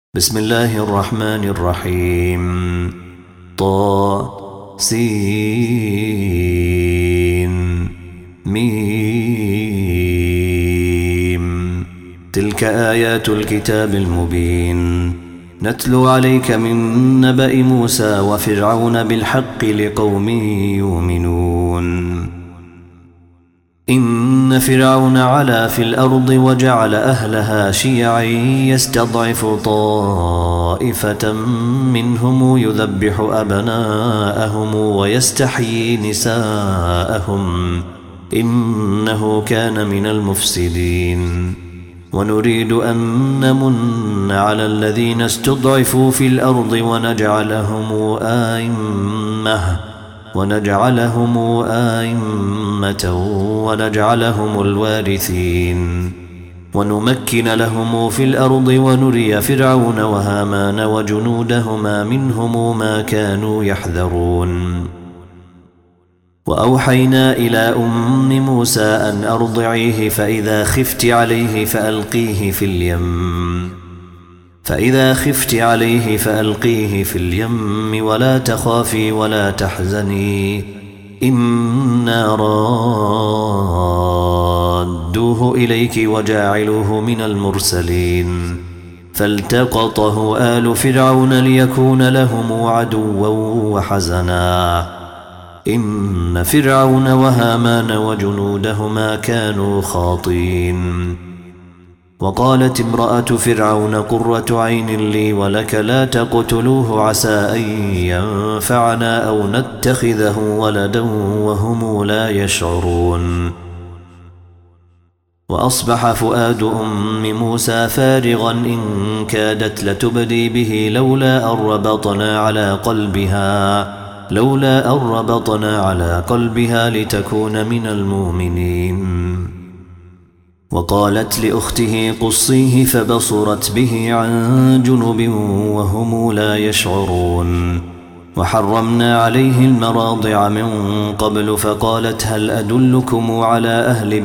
بسم الله الرحمن الرحيم. طاسين. تلك آيات الكتاب المبين نتلو عليك من نبأ موسى وفرعون بالحق لقوم يؤمنون. إن فرعون علا في الأرض وجعل أهلها شيعا يستضعف طائفة منهم يذبح أبناءهم ويستحيي نساءهم إنه كان من المفسدين. ونريد أن نمن على الذين استضعفوا في الأرض ونجعلهم أئمة ونجعلهم الوارثين ونمكن لهم في الأرض ونري فرعون وهامان وجنودهما منهم ما كانوا يحذرون. وأوحينا إلى أم موسى أن أرضعيه فإذا خفت عليه فألقيه في اليم ولا تخافي ولا تحزني إنا رادوه إليك وجاعلوه من المرسلين. فالتقطه آل فرعون ليكون لهم عدوا وحزنا إن فرعون وهامان وجنودهما كانوا خاطئين. وقالت امرأة فرعون قرة عين لي ولك لا تقتلوه عسى أن ينفعنا أو نتخذه ولدا وهم لا يشعرون. وأصبح فؤاد أم موسى فارغا إن كادت لتبدي به لولا أن ربطنا على قلبها لتكون من المؤمنين. وقالت لأخته قصيه فبصرت به عن جنب وهم لا يشعرون. وحرمنا عليه المراضع من قبل فقالت هل أدلكم على أهل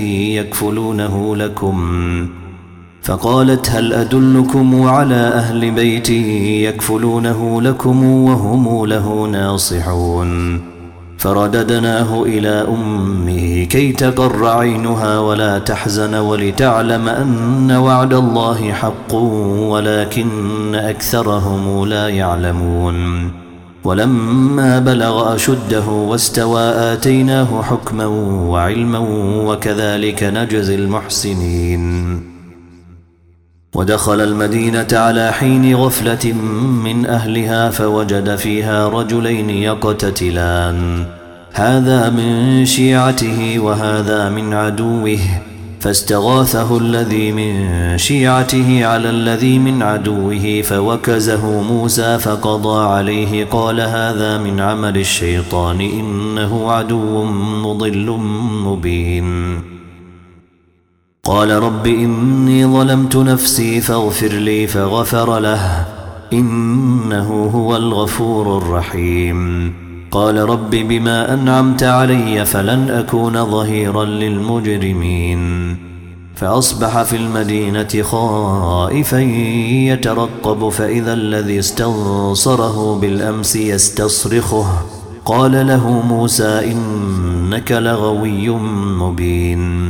بيت يكفلونه لكم وهم له ناصحون. فرددناه إلى أمه كي تقر عينها ولا تحزن ولتعلم أن وعد الله حق ولكن أكثرهم لا يعلمون. ولما بلغ أشده واستوى آتيناه حكما وعلما وكذلك نجزي المحسنين. ودخل المدينة على حين غفلة من أهلها فوجد فيها رجلين يقتتلان هذا من شيعته وهذا من عدوه فاستغاثه الذي من شيعته على الذي من عدوه فوكزه موسى فقضى عليه قال هذا من عمل الشيطان إنه عدو مضل مبين. قال رب إني ظلمت نفسي فاغفر لي فغفر له إنه هو الغفور الرحيم. قال رب بما أنعمت علي فلن أكون ظهيرا للمجرمين. فأصبح في المدينة خائفا يترقب فإذا الذي استنصره بالأمس يستصرخه قال له موسى إنك لغوي مبين.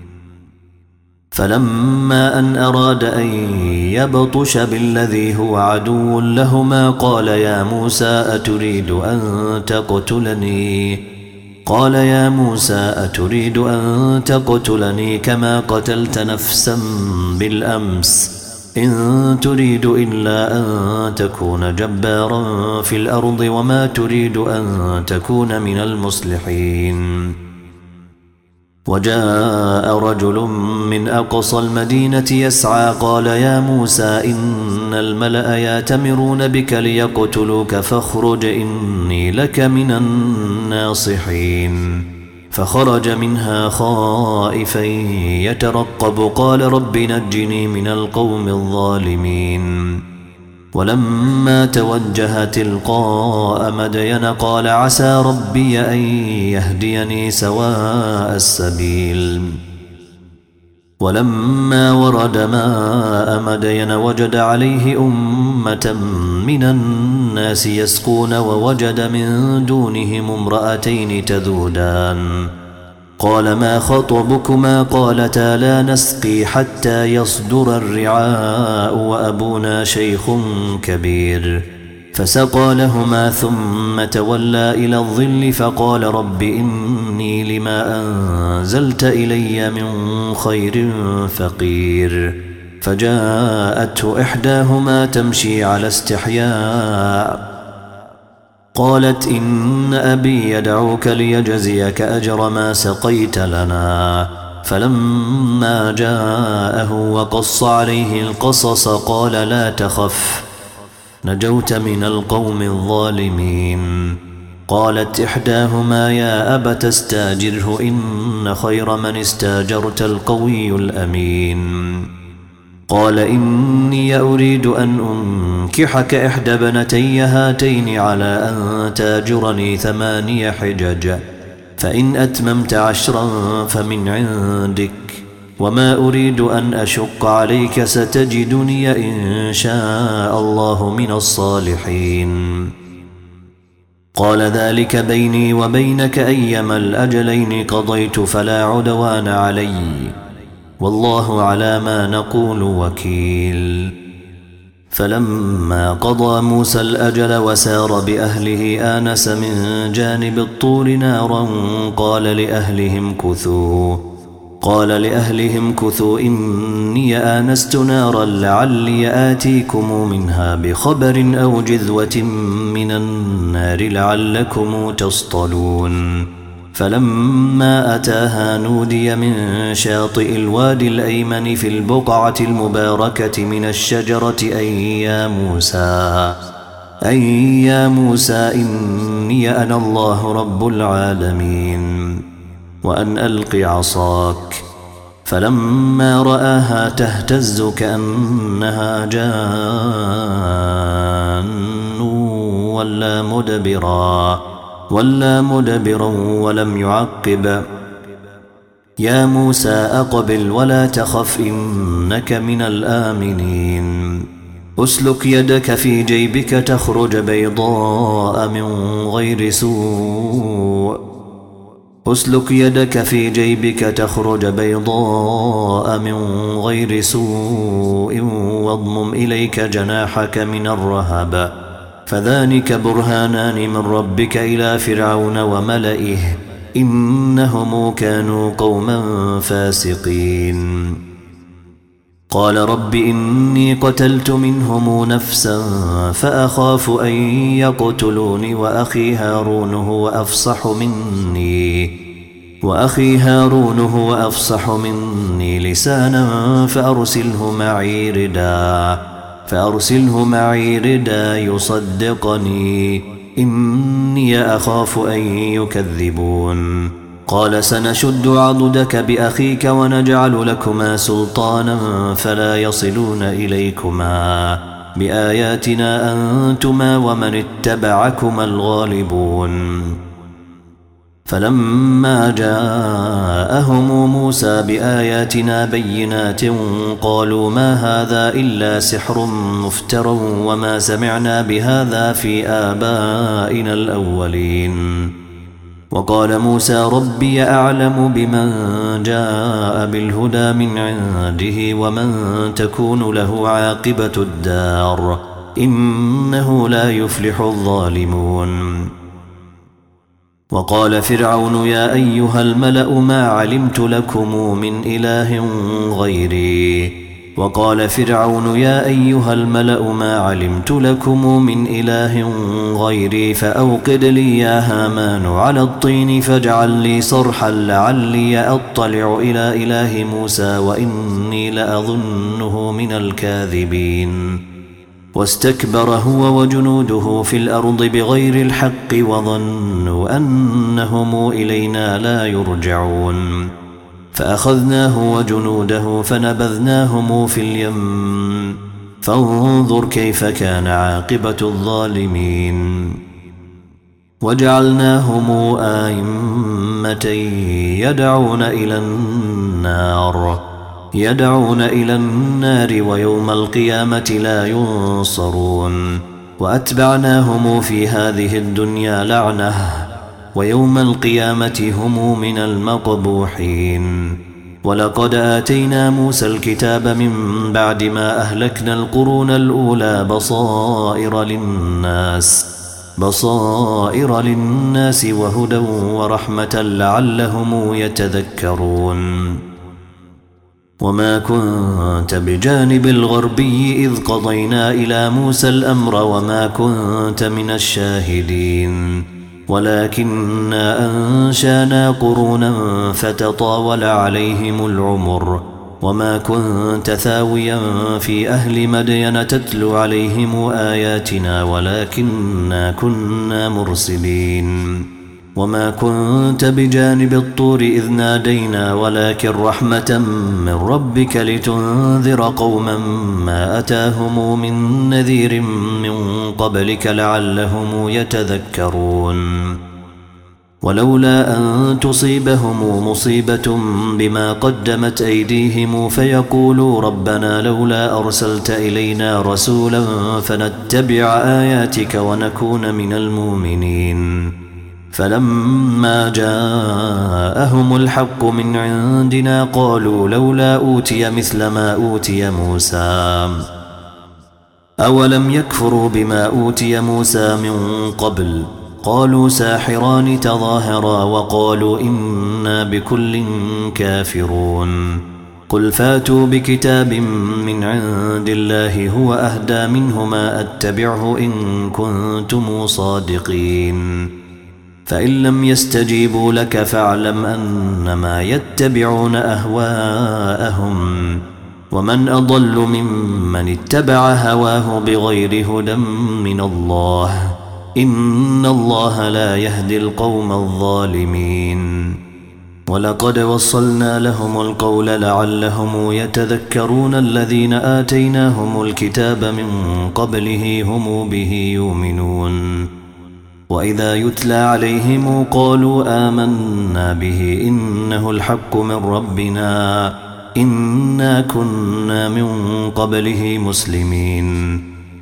فلما أن أراد أن يبطش بالذي هو عدو لهما قال يا موسى أتريد أن تقتلني كما قتلت نفسا بالأمس إن تريد إلا أن تكون جبارا في الأرض وما تريد أن تكون من المصلحين. وجاء رجل من أقصى المدينة يسعى قال يا موسى إن الملأ يأتمرون بك ليقتلوك فاخرج إني لك من الناصحين. فخرج منها خائفا يترقب قال رب نجني من القوم الظالمين. ولما توجه تلقاء مدين قال عسى ربي أن يهديني سواء السبيل. ولما ورد ماء مدين وجد عليه أمة من الناس يسقون ووجد من دونهم امرأتين تذودان قال ما خطبكما قالتا لا نسقي حتى يصدر الرعاء وأبونا شيخ كبير فسقى لهما ثم تولى إلى الظل فقال رب إني لما أنزلت إلي من خير فقير فجاءته إحداهما تمشي على استحياء قالت إن أبي يدعوك ليجزيك أجر ما سقيت لنا فلما جاءه وقص عليه القصص قال لا تخف نجوت من القوم الظالمين قالت إحداهما يا أبت استاجره إن خير من استاجرت القوي الأمين قال إني أريد أن أنكحك إحدى ابنتي هاتين على أن تاجرني 8 حجج فإن أتممت 10 فمن عندك وما أريد أن أشق عليك ستجدني إن شاء الله من الصالحين قال ذلك بيني وبينك أيما الأجلين قضيت فلا عدوان علي والله على ما نقول وكيل فلما قضى موسى الأجل وسار بأهله آنس من جانب الطور نارا قال لأهلهم كثوا إني آنست نارا لعلي آتيكم منها بخبر أو جذوة من النار لعلكم تصطلون فلما أتاها نودي من شاطئ الوادي الأيمن في البقعة المباركة من الشجرة أي يا موسى إني أنا الله رب العالمين وأن ألق عصاك فلما رآها تهتز كأنها جان ولا مدبرا ولم يعقب يا موسى أقبل ولا تخف إنك من الآمنين أسلك يدك في جيبك تخرج بيضاء من غير سوء واضمم إليك جناحك من الرهب فذلك برهانان من ربك إلى فرعون وملئه إنهم كانوا قوما فاسقين قال رب إني قتلت منهم نفسا فأخاف أن يقتلوني وأخي هارون هو أفصح مني لسانا فأرسله معي ردا يصدقني إني أخاف أن يكذبون قال سنشد عضدك بأخيك ونجعل لكما سلطانا فلا يصلون إليكما بآياتنا أنتما ومن اتبعكما الغالبون فلما جاءهم موسى بآياتنا بينات قالوا ما هذا إلا سحر مفتر وما سمعنا بهذا في آبائنا الأولين وقال موسى ربي أعلم بمن جاء بالهدى من عنده ومن تكون له عاقبة الدار إنه لا يفلح الظالمون وقال فرعون يا أيها الملأ ما علمت لكم من إله غيري فأوقد لي يا هامان على الطين فاجعل لي صرحا لعلي أطلع إلى إله موسى وإني لأظنه من الكاذبين واستكبر هو وجنوده في الأرض بغير الحق وظنوا أنهم إلينا لا يرجعون فأخذناه وجنوده فنبذناهم في اليم فانظر كيف كان عاقبة الظالمين وجعلناهم آئمة يدعون إلى النار يدعون إلى النار ويوم القيامة لا ينصرون وأتبعناهم في هذه الدنيا لعنة ويوم القيامة هم من المقبوحين. ولقد آتينا موسى الكتاب من بعد ما أهلكنا القرون الأولى بصائر للناس وهدى ورحمة لعلهم يتذكرون. وما كنت بجانب الغربي إذ قضينا إلى موسى الأمر وما كنت من الشاهدين ولكننا أنشانا قرونا فتطاول عليهم العمر وما كنت ثاويا في أهل مدين تتلو عليهم آياتنا ولكننا كنا مرسلين. وما كنت بجانب الطور إذ نادينا ولكن رحمة من ربك لتنذر قوما ما أتاهم من نذير من قبلك لعلهم يتذكرون. ولولا أن تصيبهم مصيبة بما قدمت أيديهم فيقولوا ربنا لولا أرسلت إلينا رسولا فنتبع آياتك ونكون من المؤمنين. فلما جاءهم الحق من عندنا قالوا لولا أوتي مثل ما أوتي موسى أولم يكفروا بما أوتي موسى من قبل قالوا ساحران تظاهرا وقالوا إنا بكل كافرون. قل فاتوا بكتاب من عند الله هو أهدى منهما أتبعه إن كنتم صادقين. فإن لم يستجيبوا لك فاعلم أنما يتبعون أهواءهم ومن أضل ممن اتبع هواه بغير هدى من الله إن الله لا يهدي القوم الظالمين. ولقد وصلنا لهم القول لعلهم يتذكرون الذين آتيناهم الكتاب من قبله هم به يؤمنون. وإذا يتلى عليهم قالوا آمنا به إنه الحق من ربنا إنا كنا من قبله مسلمين.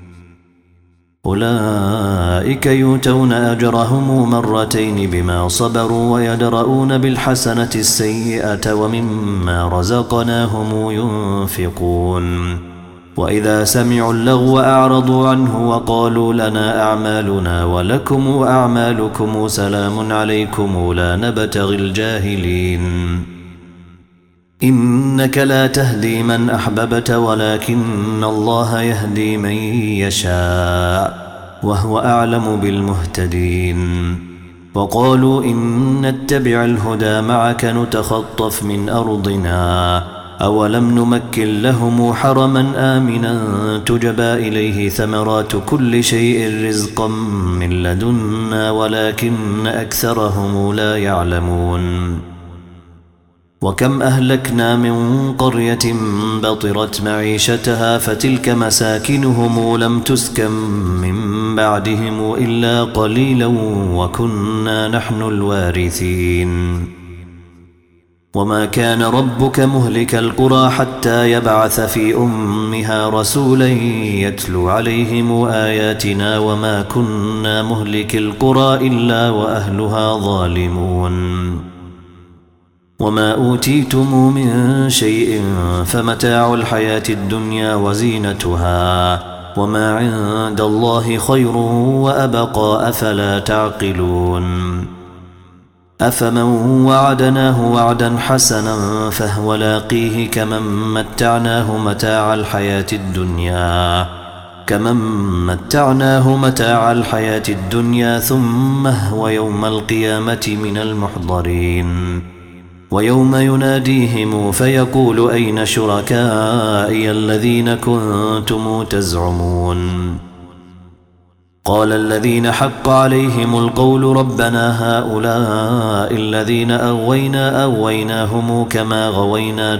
أولئك يؤتون أجرهم مرتين بما صبروا ويدرؤون بالحسنة السيئة ومما رزقناهم ينفقون. وإذا سمعوا اللغو أعرضوا عنه وقالوا لنا أعمالنا ولكم أعمالكم سلام عليكم لا نبتغي الجاهلين. إنك لا تهدي من أحببت ولكن الله يهدي من يشاء وهو أعلم بالمهتدين. وقالوا إن نتبع الهدى معك نتخطف من أرضنا أولم نمكن لهم حرما آمنا تجبى إليه ثمرات كل شيء رزقا من لدنا ولكن أكثرهم لا يعلمون. وكم أهلكنا من قرية بطرت معيشتها فتلك مساكنهم لم تسكن من بعدهم إلا قليلا وكنا نحن الوارثين. وما كان ربك مهلك القرى حتى يبعث في أمها رسولا يتلو عليهم آياتنا وما كنا مهلك القرى إلا وأهلها ظالمون. وما أوتيتم من شيء فمتاع الحياة الدنيا وزينتها وما عند الله خير وأبقى أفلا تعقلون. أفمن وعدناه وعدا حسنا فهو لاقيه كمن متعناه متاع الحياة الدنيا ثم هو يوم القيامة من المحضرين. ويوم يناديهم فيقول أين شركائي الذين كنتم تزعمون قال الذين حق عليهم القول ربنا هؤلاء الذين أغويناهم كما غوينا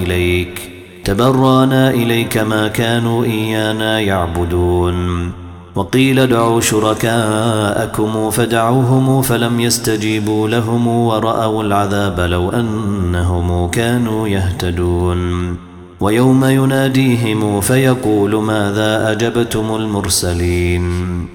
تبرانا إليك ما كانوا إيانا يعبدون. وقيل ادعوا شركاءكم فدعوهم فلم يستجيبوا لهم ورأوا العذاب لو أنهم كانوا يهتدون ويوم يناديهم فيقول ماذا أجبتم المرسلين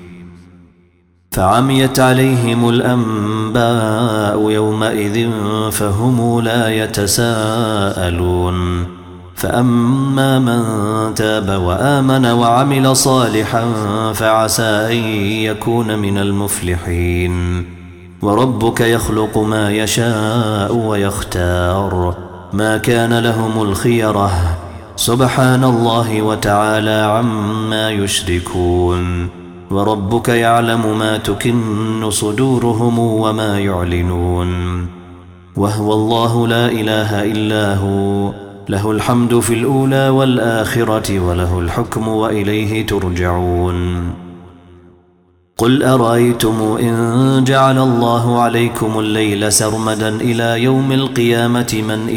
فعميت عليهم الأنباء يومئذ فهم لا يتساءلون فأما من تاب وآمن وعمل صالحا فعسى أن يكون من المفلحين وربك يخلق ما يشاء ويختار ما كان لهم الخيرة سبحان الله وتعالى عما يشركون وربك يعلم ما تكن صدورهم وما يعلنون وهو الله لا إله إلا هو له الحمد في الأولى والآخرة وله الحكم وإليه ترجعون قل أرأيتم إن جعل الله عليكم الليل سرمدا إلى يوم القيامة من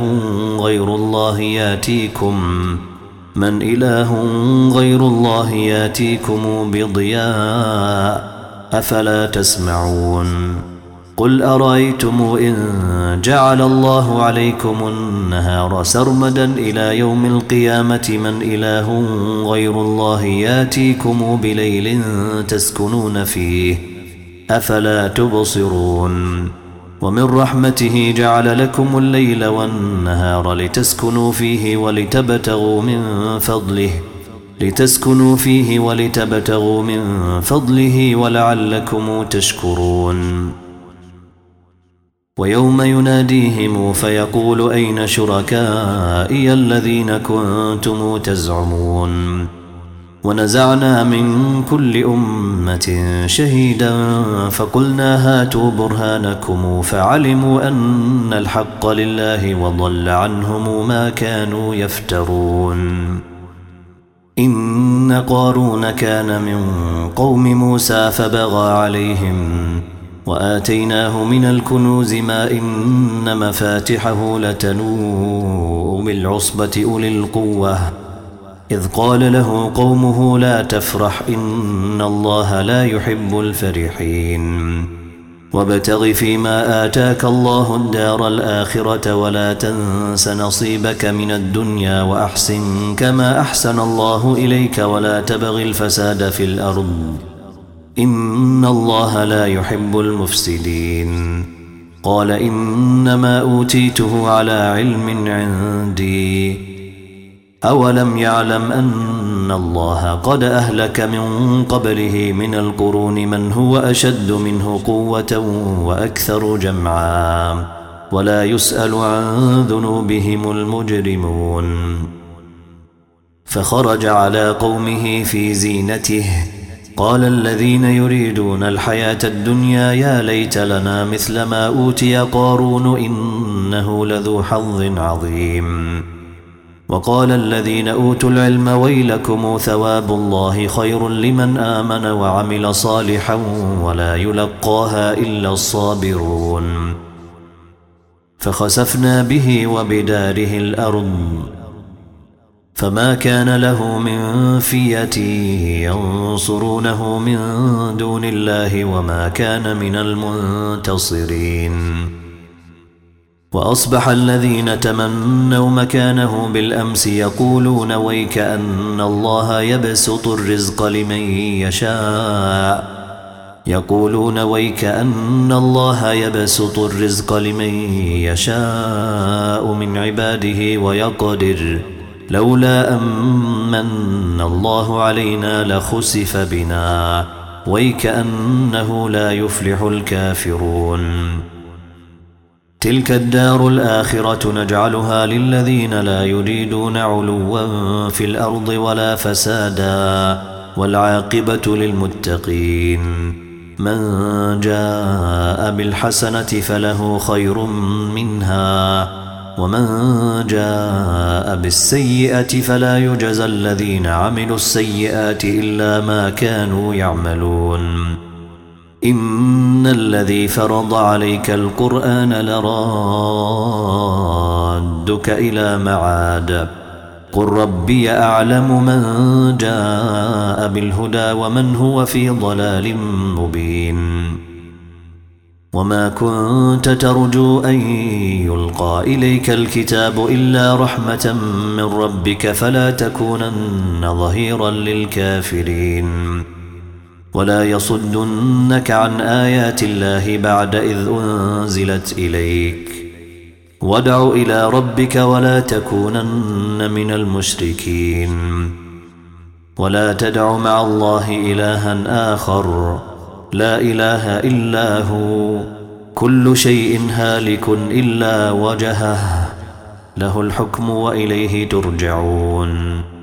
إله غير الله ياتيكم بضياء أفلا تسمعون قل أرأيتم إن جعل الله عليكم النهار سرمدا إلى يوم القيامة من إله غير الله ياتيكم بليل تسكنون فيه أفلا تبصرون ومن رحمته جعل لكم الليل والنهار لتسكنوا فيه ولتبتغوا من فضله ولعلكم تشكرون ويوم يناديهم فيقول أين شركائي الذين كنتم تزعمون ونزعنا من كل أمة شهيدا فقلنا هاتوا برهانكم فعلموا أن الحق لله وضل عنهم ما كانوا يفترون إن قارون كان من قوم موسى فبغى عليهم وآتيناه من الكنوز ما إن مفاتحه لتنوء بالعصبة أولي القوة إذ قال له قومه لا تفرح إن الله لا يحب الفرحين وابتغ فيما آتاك الله الدار الآخرة ولا تنس نصيبك من الدنيا وأحسن كما أحسن الله إليك ولا تبغ الفساد في الأرض إن الله لا يحب المفسدين قال إنما أوتيته على علم عندي أولم يعلم أن الله قد أهلك من قبله من القرون من هو أشد منه قوة وأكثر جمعا ولا يسأل عن ذنوبهم المجرمون فخرج على قومه في زينته قال الذين يريدون الحياة الدنيا يا ليت لنا مثل ما أوتي قارون إنه لذو حظ عظيم وقال الذين أوتوا العلم ويلكم ثواب الله خير لمن آمن وعمل صالحا ولا يلقاها إلا الصابرون فخسفنا به وبداره الأرض فما كان له من فئة ينصرونه من دون الله وما كان من المنتصرين وأصبح الذين تمنوا مكانه بالأمس يقولون ويك أن الله يبسط الرزق لمن يشاء من عباده ويقدر لولا أمن الله علينا لخسف بنا ويكأنه لا يفلح الكافرون تلك الدار الآخرة نجعلها للذين لا يريدون علوا في الأرض ولا فسادا والعاقبة للمتقين من جاء بالحسنة فله خير منها ومن جاء بالسيئة فلا يجزى الذين عملوا السيئات إلا ما كانوا يعملون إن الذي فرض عليك القرآن لرادك إلى معاد قل ربي أعلم من جاء بالهدى ومن هو في ضلال مبين وما كنت ترجو أن يلقى إليك الكتاب إلا رحمة من ربك فلا تكونن ظهيرا للكافرين ولا يصدنك عن آيات الله بعد إذ أنزلت إليك وادع إلى ربك ولا تكونن من المشركين ولا تدع مع الله إلها آخر لا إله إلا هو كل شيء هالك إلا وجهه له الحكم وإليه ترجعون